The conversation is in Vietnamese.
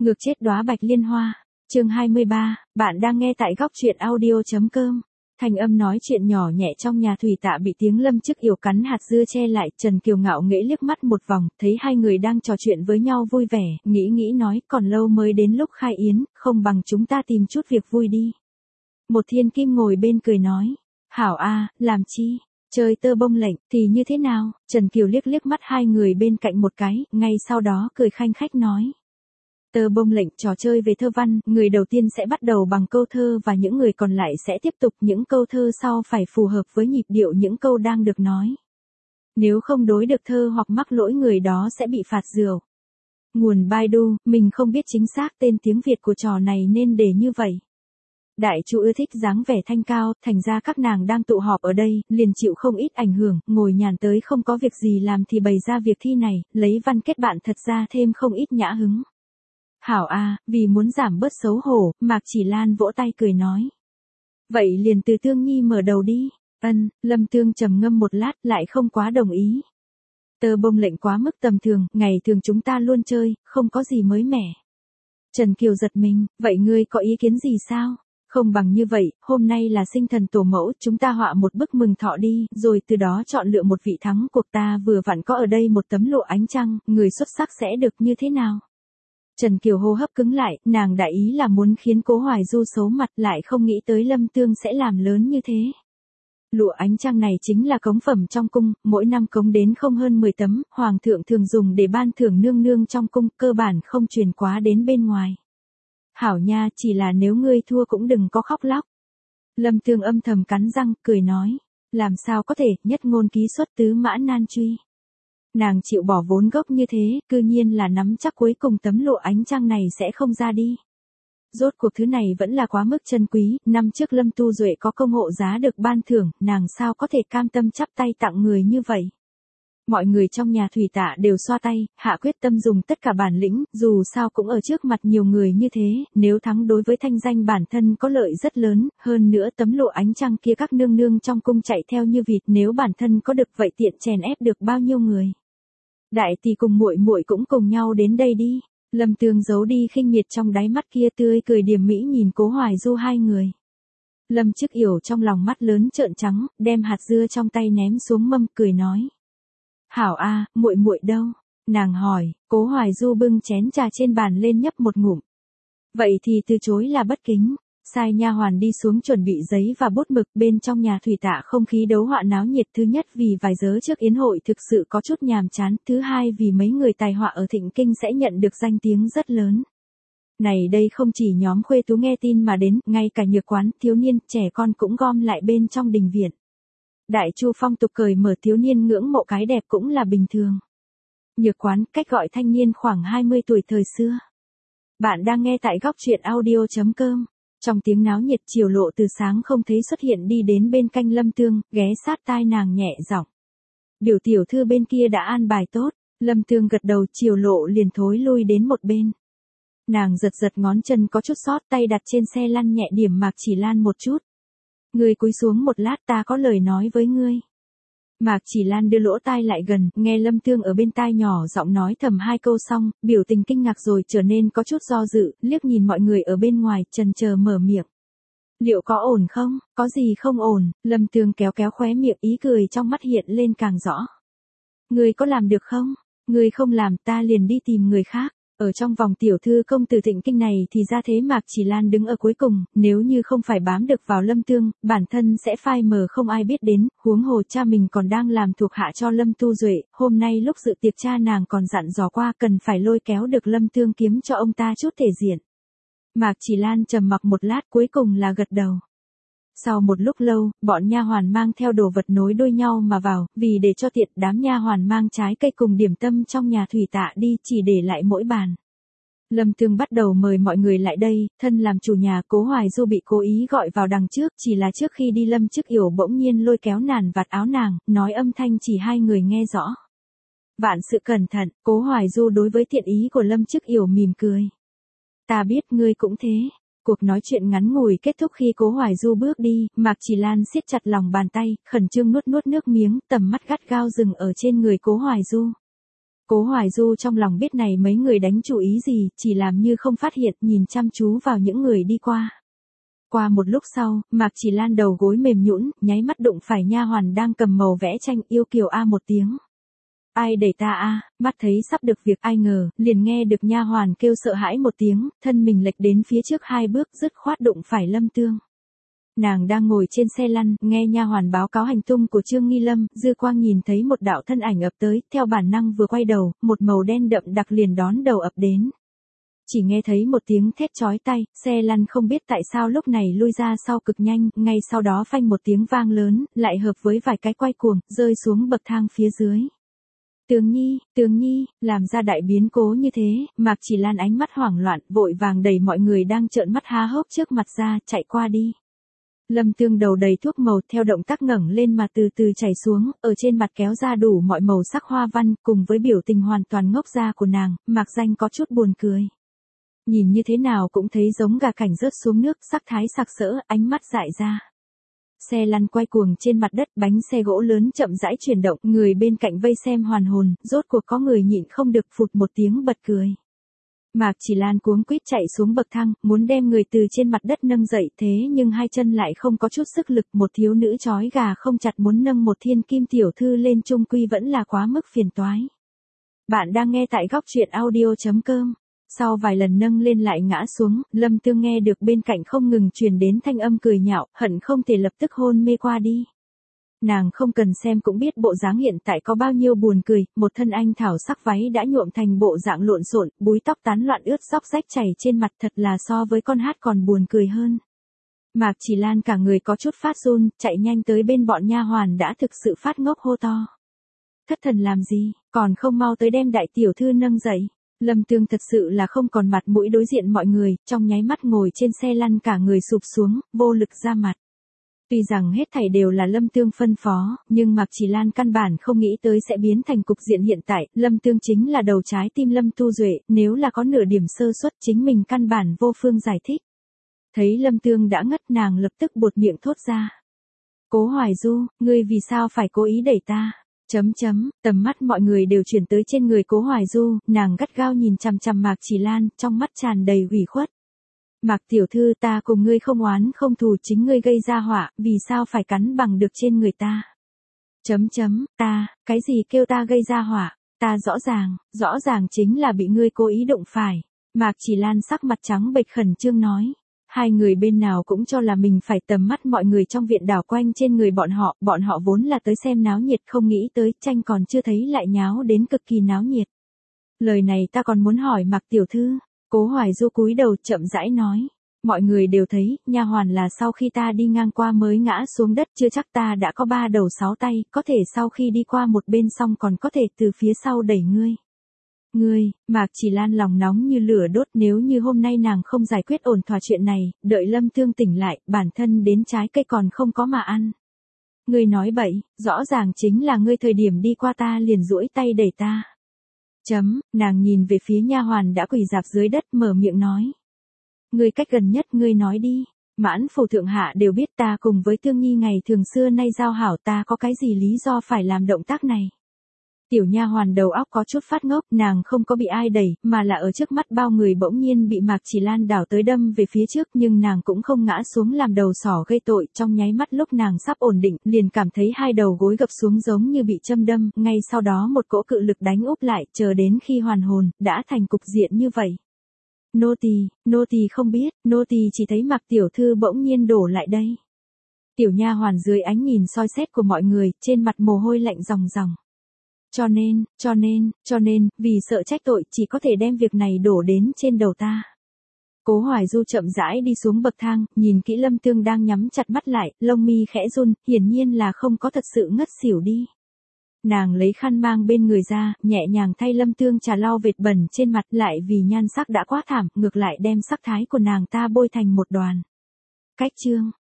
Ngược chết đóa bạch liên hoa. Chương 23, bạn đang nghe tại góc truyện audio.com. Thanh âm nói chuyện nhỏ nhẹ trong nhà thủy tạ bị tiếng Lâm Chức Yểu cắn hạt dưa che lại, Trần Kiều ngạo nghễ liếc mắt một vòng, thấy hai người đang trò chuyện với nhau vui vẻ, nghĩ nói, còn lâu mới đến lúc khai yến, không bằng chúng ta tìm chút việc vui đi. Một thiên kim ngồi bên cười nói, hảo a, làm chi? Chơi tơ bông lệnh thì như thế nào? Trần Kiều liếc mắt hai người bên cạnh một cái, ngay sau đó cười khanh khách nói. Tơ bông lệnh trò chơi về thơ văn, người đầu tiên sẽ bắt đầu bằng câu thơ và những người còn lại sẽ tiếp tục, những câu thơ sau phải phù hợp với nhịp điệu những câu đang được nói. Nếu không đối được thơ hoặc mắc lỗi người đó sẽ bị phạt rượu. Nguồn Baidu, mình không biết chính xác tên tiếng Việt của trò này nên để như vậy. Đại Chu ưa thích dáng vẻ thanh cao, thành ra các nàng đang tụ họp ở đây, liền chịu không ít ảnh hưởng, ngồi nhàn tới không có việc gì làm thì bày ra việc thi này, lấy văn kết bạn thật ra thêm không ít nhã hứng. Hảo a, vì muốn giảm bớt xấu hổ, Mạc Chỉ Lan vỗ tay cười nói. Vậy liền từ Tương Nhi mở đầu đi. Lâm Tương trầm ngâm một lát lại không quá đồng ý. Tơ bông lệnh quá mức tầm thường, ngày thường chúng ta luôn chơi, không có gì mới mẻ. Trần Kiều giật mình, vậy ngươi có ý kiến gì sao? Không bằng như vậy, hôm nay là sinh thần tổ mẫu, chúng ta họa một bức mừng thọ đi, rồi từ đó chọn lựa một vị thắng cuộc, ta vừa vặn có ở đây một tấm lụa ánh trăng, người xuất sắc sẽ được như thế nào? Trần Kiều hô hấp cứng lại, nàng đại ý là muốn khiến Cố Hoài Du xấu mặt, lại không nghĩ tới Lâm Tương sẽ làm lớn như thế. Lụa ánh trăng này chính là cống phẩm trong cung, mỗi năm cống đến không hơn 10 tấm, hoàng thượng thường dùng để ban thưởng nương nương trong cung, cơ bản không truyền quá đến bên ngoài. Hảo nha, chỉ là nếu ngươi thua cũng đừng có khóc lóc. Lâm Tương âm thầm cắn răng, cười nói, làm sao có thể, nhất ngôn ký xuất tứ mã nan truy. Nàng chịu bỏ vốn gốc như thế, cư nhiên là nắm chắc cuối cùng tấm lụa ánh trăng này sẽ không ra đi. Rốt cuộc thứ này vẫn là quá mức chân quý, năm trước Lâm Tu Duệ có công hộ giá được ban thưởng, nàng sao có thể cam tâm chắp tay tặng người như vậy. Mọi người trong nhà thủy tạ đều xoa tay, hạ quyết tâm dùng tất cả bản lĩnh, dù sao cũng ở trước mặt nhiều người như thế, nếu thắng đối với thanh danh bản thân có lợi rất lớn, hơn nữa tấm lụa ánh trăng kia các nương nương trong cung chạy theo như vịt, nếu bản thân có được vậy tiện chèn ép được bao nhiêu người. Đại tỷ cùng muội muội cũng cùng nhau đến đây đi. Lâm Tương giấu đi khinh miệt trong đáy mắt kia, tươi cười điềm mỹ nhìn Cố Hoài Du hai người. Lâm Chức Yểu trong lòng mắt lớn trợn trắng, đem hạt dưa trong tay ném xuống mâm, cười nói. Hảo a, muội muội đâu? Nàng hỏi. Cố Hoài Du bưng chén trà trên bàn lên nhấp một ngụm. Vậy thì từ chối là bất kính. Sai nha hoàn đi xuống chuẩn bị giấy và bút mực, bên trong nhà thủy tạ không khí đấu họa náo nhiệt, thứ nhất vì vài giờ trước yến hội thực sự có chút nhàm chán, thứ hai vì mấy người tài họa ở Thịnh Kinh sẽ nhận được danh tiếng rất lớn. Này đây không chỉ nhóm khuê tú nghe tin mà đến, ngay cả nhược quán, thiếu niên, trẻ con cũng gom lại bên trong đình viện. Đại Chu phong tục cởi mở thiếu niên ngưỡng mộ cái đẹp cũng là bình thường. Nhược quán, cách gọi thanh niên khoảng 20 tuổi thời xưa. Bạn đang nghe tại góc truyện audio.com. Trong tiếng náo nhiệt, Triều Lộ từ sáng không thấy xuất hiện đi đến bên cạnh Lâm Tương, ghé sát tai nàng nhẹ giọng. Biểu tiểu thư bên kia đã an bài tốt. Lâm Tương gật đầu, Triều Lộ liền thối lui đến một bên. Nàng giật ngón chân có chút sót, tay đặt trên xe lăn nhẹ điểm Mạc Chỉ Lan một chút. Ngươi cúi xuống một lát, ta có lời nói với ngươi. Mạc Chỉ Lan đưa lỗ tai lại gần, nghe Lâm Tương ở bên tai nhỏ giọng nói thầm hai câu xong, biểu tình kinh ngạc rồi trở nên có chút do dự, liếc nhìn mọi người ở bên ngoài, chần chờ mở miệng. Liệu có ổn không? Có gì không ổn? Lâm Tương kéo khóe miệng, ý cười trong mắt hiện lên càng rõ. Ngươi có làm được không? Ngươi không làm, ta liền đi tìm người khác. Ở trong vòng tiểu thư công tử Thịnh Kinh này thì ra thế Mạc Chỉ Lan đứng ở cuối cùng, nếu như không phải bám được vào Lâm Tương, bản thân sẽ phai mờ không ai biết đến, huống hồ cha mình còn đang làm thuộc hạ cho Lâm Tu Duệ, hôm nay lúc dự tiệc cha nàng còn dặn dò qua cần phải lôi kéo được Lâm Tương kiếm cho ông ta chút thể diện. Mạc Chỉ Lan trầm mặc một lát cuối cùng là gật đầu. Sau một lúc lâu, bọn nha hoàn mang theo đồ vật nối đuôi nhau mà vào, vì để cho tiện đám nha hoàn mang trái cây cùng điểm tâm trong nhà thủy tạ đi, chỉ để lại mỗi bàn. Lâm Tương bắt đầu mời mọi người lại đây, thân làm chủ nhà Cố Hoài Du bị cố ý gọi vào đằng trước, chỉ là trước khi đi Lâm Chức Yểu bỗng nhiên lôi kéo nàn vạt áo nàng, nói âm thanh chỉ hai người nghe rõ. Vạn sự cẩn thận, Cố Hoài Du đối với thiện ý của Lâm Chức Yểu mỉm cười. Ta biết ngươi cũng thế. Cuộc nói chuyện ngắn ngủi kết thúc khi Cố Hoài Du bước đi, Mạc Chỉ Lan siết chặt lòng bàn tay, khẩn trương nuốt nước miếng, tầm mắt gắt gao dừng ở trên người Cố Hoài Du. Cố Hoài Du trong lòng biết này mấy người đánh chủ ý gì, chỉ làm như không phát hiện, nhìn chăm chú vào những người đi qua. Qua một lúc sau, Mạc Chỉ Lan đầu gối mềm nhũn, nháy mắt đụng phải nha hoàn đang cầm màu vẽ tranh, yêu kiều a một tiếng. Ai đẩy ta a? Mắt thấy sắp được việc, ai ngờ, liền nghe được nha hoàn kêu sợ hãi một tiếng, thân mình lệch đến phía trước 2 bước, dứt khoát đụng phải Lâm Tương. Nàng đang ngồi trên xe lăn, nghe nha hoàn báo cáo hành tung của Trương Nghi Lâm, dư quang nhìn thấy một đạo thân ảnh ập tới, theo bản năng vừa quay đầu, một màu đen đậm đặc liền đón đầu ập đến. Chỉ nghe thấy một tiếng thét chói tai, xe lăn không biết tại sao lúc này lui ra sau cực nhanh, ngay sau đó phanh một tiếng vang lớn, lại hợp với vài cái quay cuồng, rơi xuống bậc thang phía dưới. Tường Nhi, làm ra đại biến cố như thế, Mạc Chỉ Lan ánh mắt hoảng loạn, vội vàng đẩy mọi người đang trợn mắt há hốc trước mặt ra, chạy qua đi. Lâm Tương đầu đầy thuốc màu theo động tác ngẩng lên mà từ từ chảy xuống, ở trên mặt kéo ra đủ mọi màu sắc hoa văn, cùng với biểu tình hoàn toàn ngốc ra của nàng, Mạc Danh có chút buồn cười. Nhìn như thế nào cũng thấy giống gà cảnh rớt xuống nước, sắc thái sặc sỡ, ánh mắt dại ra. Xe lăn quay cuồng trên mặt đất, bánh xe gỗ lớn chậm rãi chuyển động, người bên cạnh vây xem hoàn hồn, rốt cuộc có người nhịn không được phụt một tiếng bật cười. Mạc Chỉ Lan cuống quýt chạy xuống bậc thang, muốn đem người từ trên mặt đất nâng dậy, thế nhưng hai chân lại không có chút sức lực, một thiếu nữ trói gà không chặt muốn nâng một thiên kim tiểu thư lên chung quy vẫn là quá mức phiền toái. Bạn đang nghe tại góc truyện audio.com. Sau vài lần nâng lên lại ngã xuống, Lâm Tương nghe được bên cạnh không ngừng truyền đến thanh âm cười nhạo, hận không thể lập tức hôn mê qua đi. Nàng không cần xem cũng biết bộ dáng hiện tại có bao nhiêu buồn cười, một thân anh thảo sắc váy đã nhuộm thành bộ dạng lộn xộn, búi tóc tán loạn ướt xóc rách chảy trên mặt, thật là so với con hát còn buồn cười hơn. Mạc Chỉ Lan cả người có chút phát run, chạy nhanh tới bên bọn nha hoàn đã thực sự phát ngốc hô to. Thất thần làm gì, còn không mau tới đem đại tiểu thư nâng dậy. Lâm Tương thật sự là không còn mặt mũi đối diện mọi người, trong nháy mắt ngồi trên xe lăn cả người sụp xuống, vô lực ra mặt. Tuy rằng hết thảy đều là Lâm Tương phân phó, nhưng Mạc Chỉ Lan căn bản không nghĩ tới sẽ biến thành cục diện hiện tại, Lâm Tương chính là đầu trái tim Lâm Tu Duệ, nếu là có nửa điểm sơ suất chính mình căn bản vô phương giải thích. Thấy Lâm Tương đã ngất, nàng lập tức buột miệng thốt ra. Cố Hoài Du, ngươi vì sao phải cố ý đẩy ta? Tầm mắt mọi người đều chuyển tới trên người Cố Hoài Du, nàng gắt gao nhìn chằm chằm Mạc Chỉ Lan, trong mắt tràn đầy ủy khuất. Mạc tiểu thư, ta cùng ngươi không oán không thù, chính ngươi gây ra họa, vì sao phải cắn bằng được trên người ta? Ta, cái gì kêu ta gây ra họa? Ta rõ ràng chính là bị ngươi cố ý đụng phải. Mạc Chỉ Lan sắc mặt trắng bệch khẩn trương nói. Hai người bên nào cũng cho là mình phải tầm mắt mọi người trong viện đảo quanh trên người bọn họ vốn là tới xem náo nhiệt, không nghĩ tới tranh còn chưa thấy lại nháo đến cực kỳ náo nhiệt. Lời này ta còn muốn hỏi Mạc tiểu thư. Cố Hoài Du cúi đầu chậm rãi nói. Mọi người đều thấy, nha hoàn là sau khi ta đi ngang qua mới ngã xuống đất, chưa chắc ta đã có 3 đầu 6 tay, có thể sau khi đi qua một bên xong còn có thể từ phía sau đẩy ngươi. Mạc Chỉ Lan lòng nóng như lửa đốt, nếu như hôm nay nàng không giải quyết ổn thỏa chuyện này, đợi Lâm Tương tỉnh lại, bản thân đến trái cây còn không có mà ăn. Ngươi nói bậy, rõ ràng chính là ngươi thời điểm đi qua ta liền duỗi tay đẩy ta. Nàng nhìn về phía nha hoàn đã quỳ rạp dưới đất, mở miệng nói. Ngươi cách gần nhất, ngươi nói đi. Mãn phủ thượng hạ đều biết ta cùng với Tương Nhi ngày thường xưa nay giao hảo, ta có cái gì lý do phải làm động tác này. Tiểu nha hoàn đầu óc có chút phát ngốc, nàng không có bị ai đẩy, mà là ở trước mắt bao người bỗng nhiên bị Mạc Chỉ Lan đảo tới đâm về phía trước, nhưng nàng cũng không ngã xuống làm đầu sỏ gây tội, trong nháy mắt lúc nàng sắp ổn định, liền cảm thấy hai đầu gối gập xuống giống như bị châm đâm, ngay sau đó một cỗ cự lực đánh úp lại, chờ đến khi hoàn hồn, đã thành cục diện như vậy. Nô tỳ không biết, nô tỳ chỉ thấy Mạc tiểu thư bỗng nhiên đổ lại đây. Tiểu nha hoàn dưới ánh nhìn soi xét của mọi người, trên mặt mồ hôi lạnh ròng ròng. Cho nên, vì sợ trách tội, chỉ có thể đem việc này đổ đến trên đầu ta. Cố Hoài Du chậm rãi đi xuống bậc thang, nhìn kỹ Lâm Tương đang nhắm chặt mắt lại, lông mi khẽ run, hiển nhiên là không có thật sự ngất xỉu đi. Nàng lấy khăn mang bên người ra, nhẹ nhàng thay Lâm Tương trà lau vệt bẩn trên mặt, lại vì nhan sắc đã quá thảm, ngược lại đem sắc thái của nàng ta bôi thành một đoàn. Cách chương